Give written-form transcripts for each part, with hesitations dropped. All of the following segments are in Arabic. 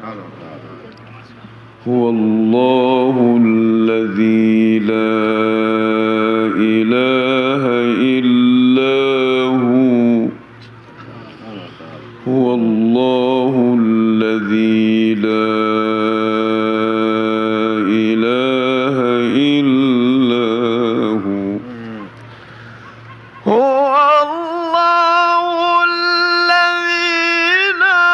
هو الله الذي لا إله إلا هو. هو الله الذي لا إله إلا هو. هو الله الذي لا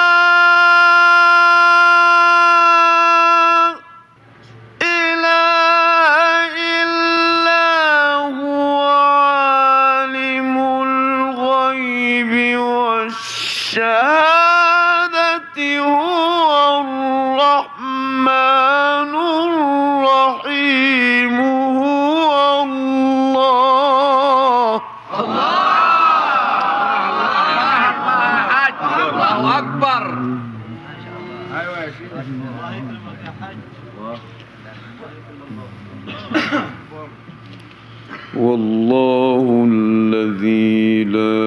إله إلا هو عالم الغيب والشهادة هو الرحمن الرحيم. هو الله. الله أكبر. والله الذي لا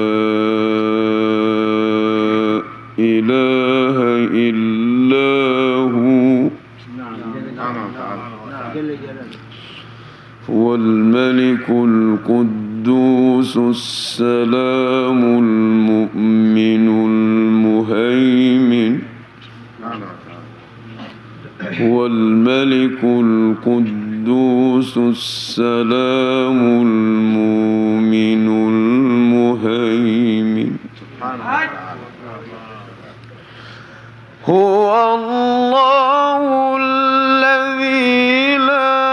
إله إلا هو. هو الملك القدوس السلام المؤمن المهيمن. هو الملك القدوس السلام المؤمن المهيمن. هو الله الذي لا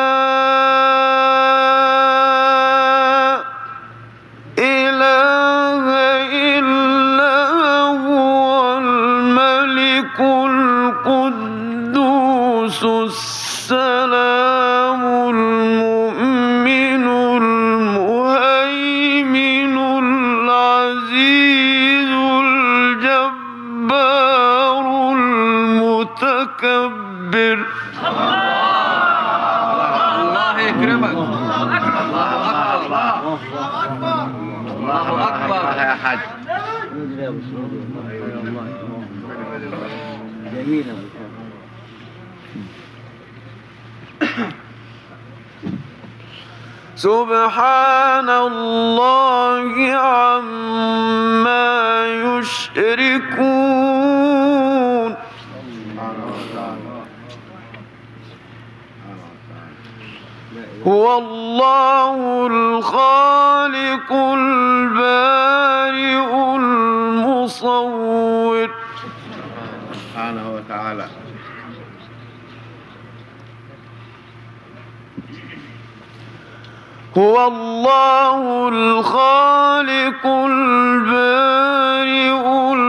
إله إلا هو الملك القدوس السلام المؤمن المهيمن العزيز الجبار المتكبر. الله يكرمك. الله أكبر. الله أكبر يا حاج. جميل. سبحان الله عما يشركون. هو الله الخالق البارئ المصور. سبحانه وتعالى. هو الله الخالق البارئ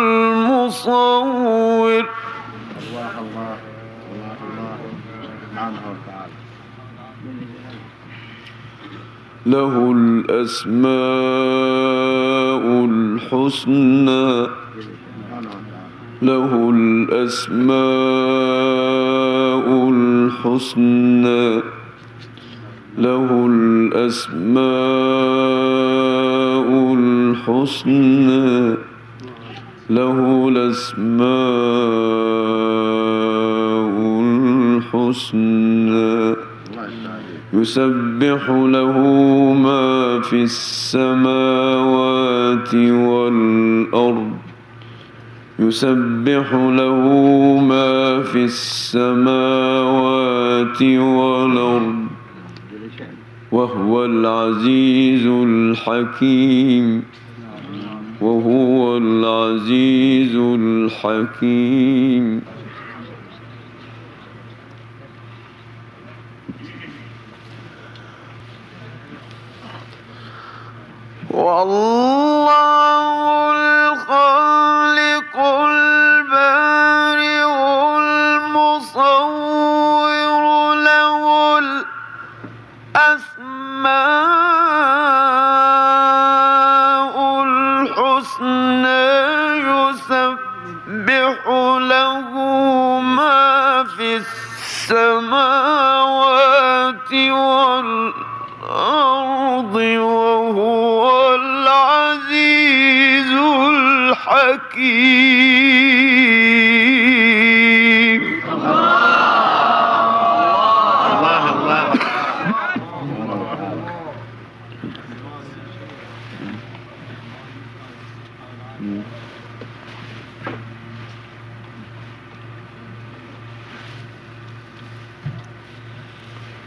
المصور. الله الله الله الله سبحانه وتعالى. له الأسماء الحسنى. له الأسماء الحسنى. له الأسماء الحسنى. له الأسماء الحسنى. يسبح له ما في السماوات والأرض. يسبح له ما في السماوات والأرض وهو العزيز الحكيم. وهو العزيز الحكيم. والله الخالق البارئ المصور. له الأسماء الحسنى. يسبح له ما في السماوات والأرض وهو العزيز الحكيم.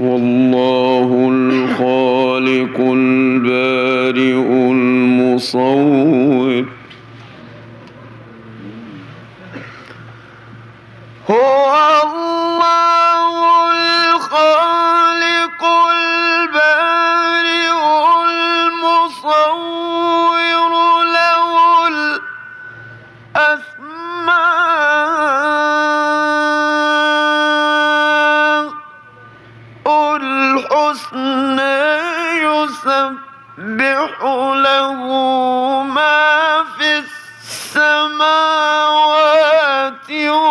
والله الخالق البارئ المصور هو الله الخالق البارئ المصور له الأسماء الحسنى يسبح له ما في السماوات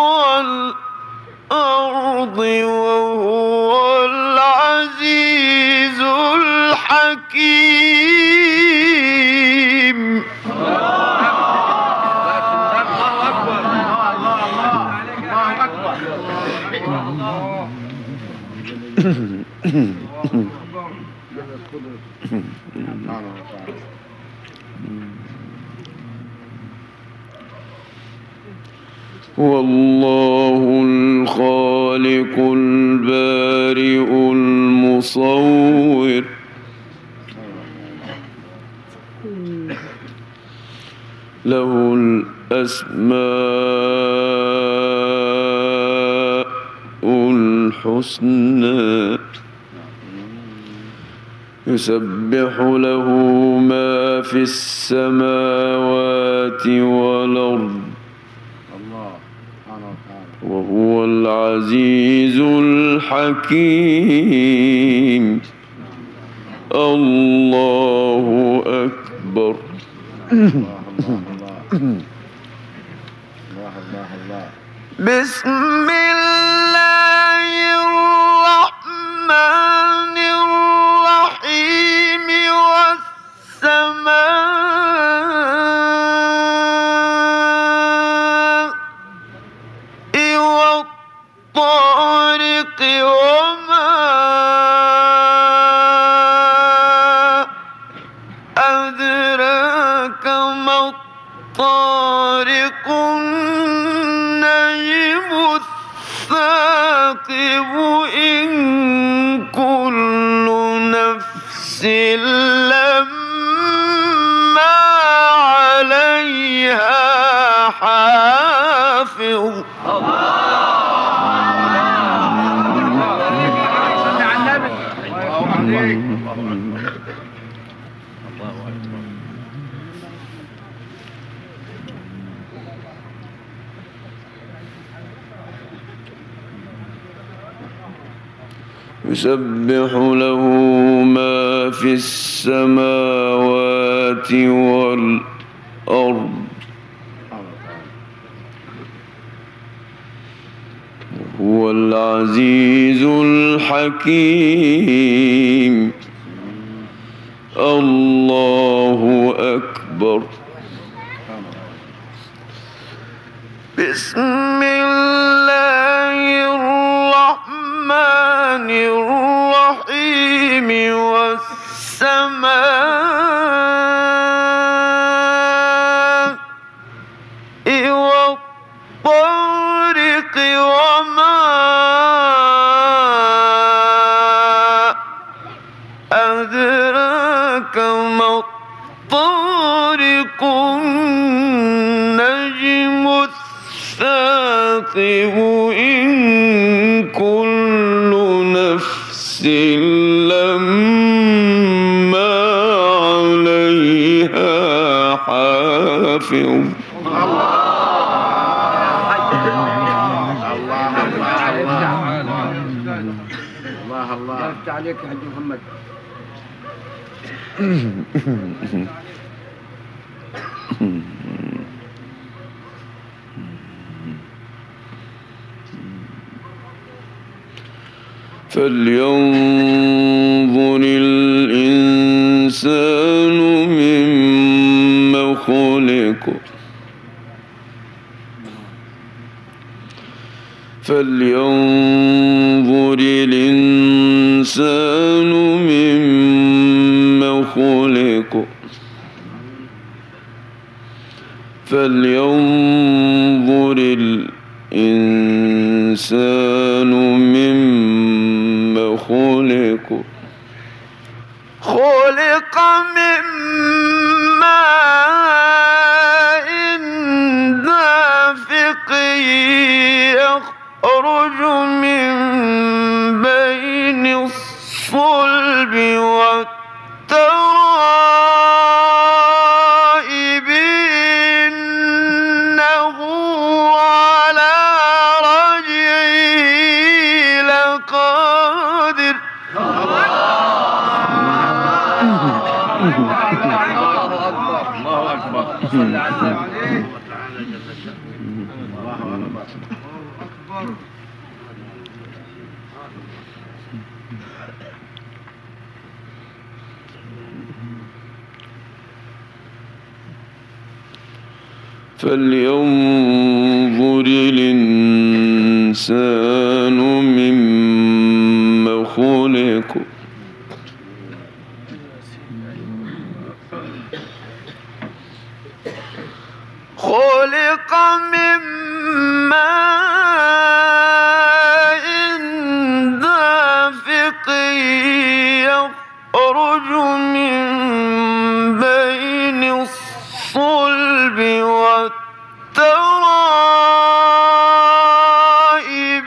والأرض وهو العزيز الحكيم. والله الخالق البارئ المصور له الأسماء الحسنى يسبح له ما في السماوات والأرض وهو العزيز الحكيم. الله أكبر. بسم الله الرحمن الرحيم والسماء والطارق وما أدراك ما الطارق النجم الثاقب إن كل نفس لما عليها حافظ. يسبح له ما في السماوات والأرض وهو العزيز الحكيم. الله أكبر. بسم الله الرحمن الرحيم والسماء والطارق وما أدراك ما الطارق النجم الثاقب إن كل نفس لما عليها حافظ. الله يفتح عليك يا حاج محمد. فلينظر الإنسان مما خلق فلينظر الإنسان مما خلق فلينظر الإنسان مما خلق يخرج من بين الصلب والترائب إنه على رجعه لقادر. الله أكبر. صل على النبي. فلينظر الإنسان مما خلق. خلق من ماء دافق يخرج من بين الصلب والترائب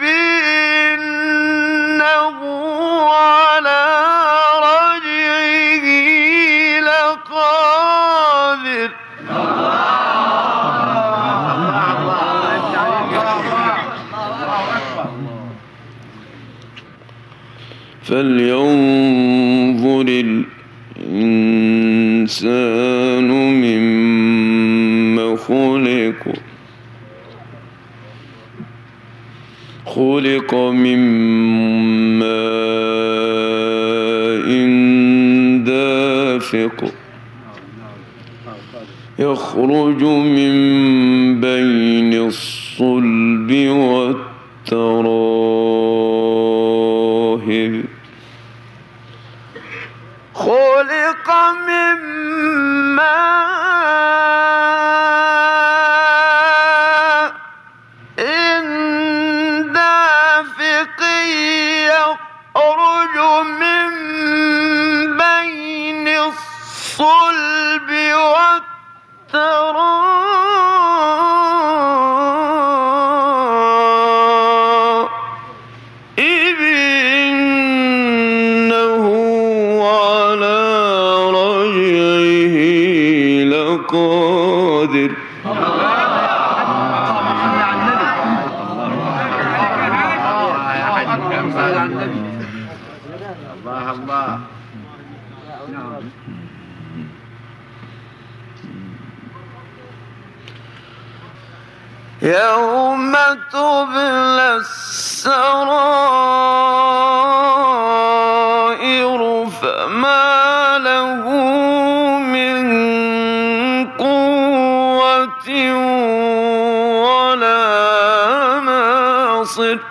إنه على رجعه لقادر. فلينظر الإنسان مما خلق. خلق من ماء دافق يخرج من بين الصلب والترائب. خلق من ماء دافق يخرج من بين الصلب والترائب إنه على رجعه لقادر. الله الله. يوم تبلى السرائر فما له من قوة ولا ناصر.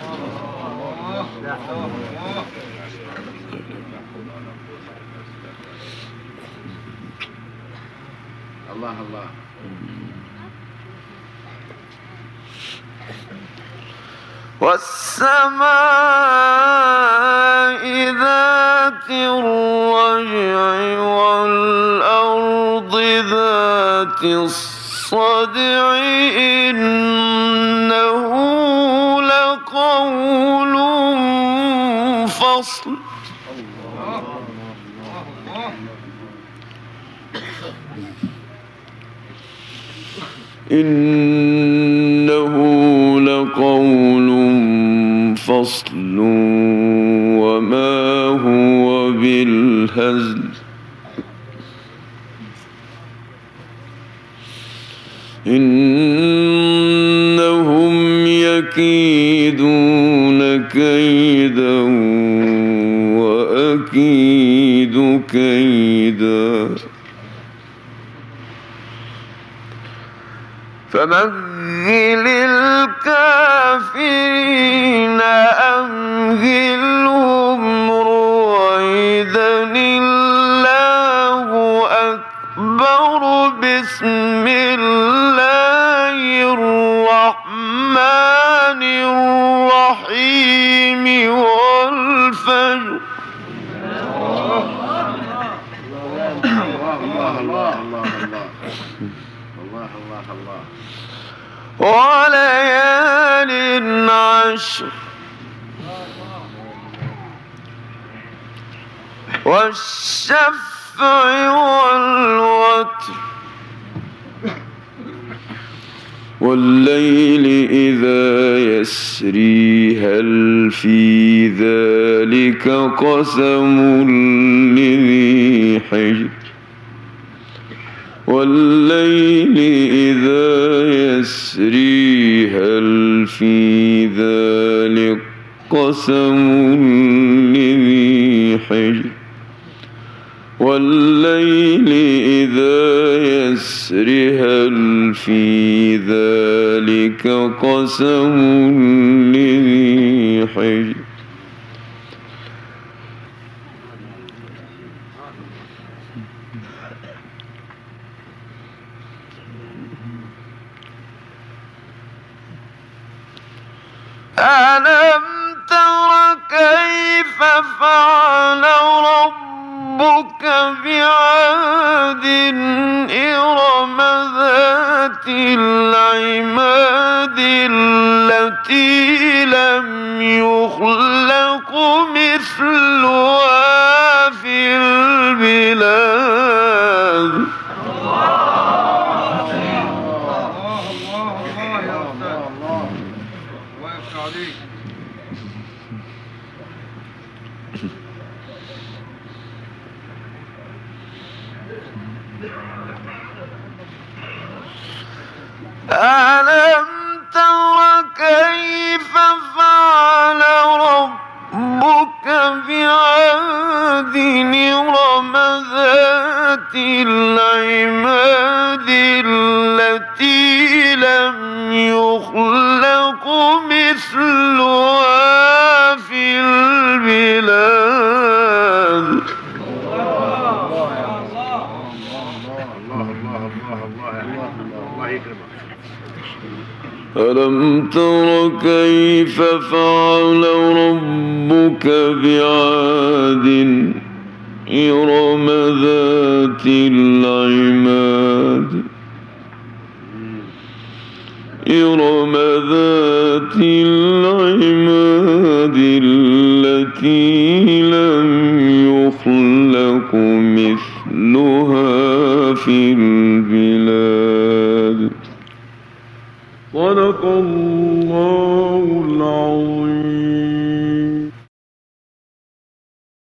الله الله. والسماء ذات الرجع والأرض ذات الصدع إنه لقول فصل. إنه لقول فصل وما هو بالهزل. إنهم يكيدون كيدا وأكيد كيدا. فمهل الكافرين أمهلهم رويدا. الله أكبر. بسم الله الرحمن الرحيم. والفجر. الله الله الله الله الله الله. وليال وليال عشر والشفع والوتر والليل إذا يسري هل في ذلك قسم لذي حجر والليل إذا يسري هل في ذلك قسم لذي حجر والليل إذا يسري هل في ذلك قسم لذي حجر ألم تر كيف فعل ربك بعاد إرم ذات العماد التي لم يخلق مثلها في البلاد ألم تر كيف فعل ربك بعاد إرم ذات العماد التي لم يخلق مثلها في البلاد ألم تر كيف فعل ربك بعاد إرم ذات العماد إرم ذات العماد التي لم يخلق مثلها في البلاد صدق الله العظيم.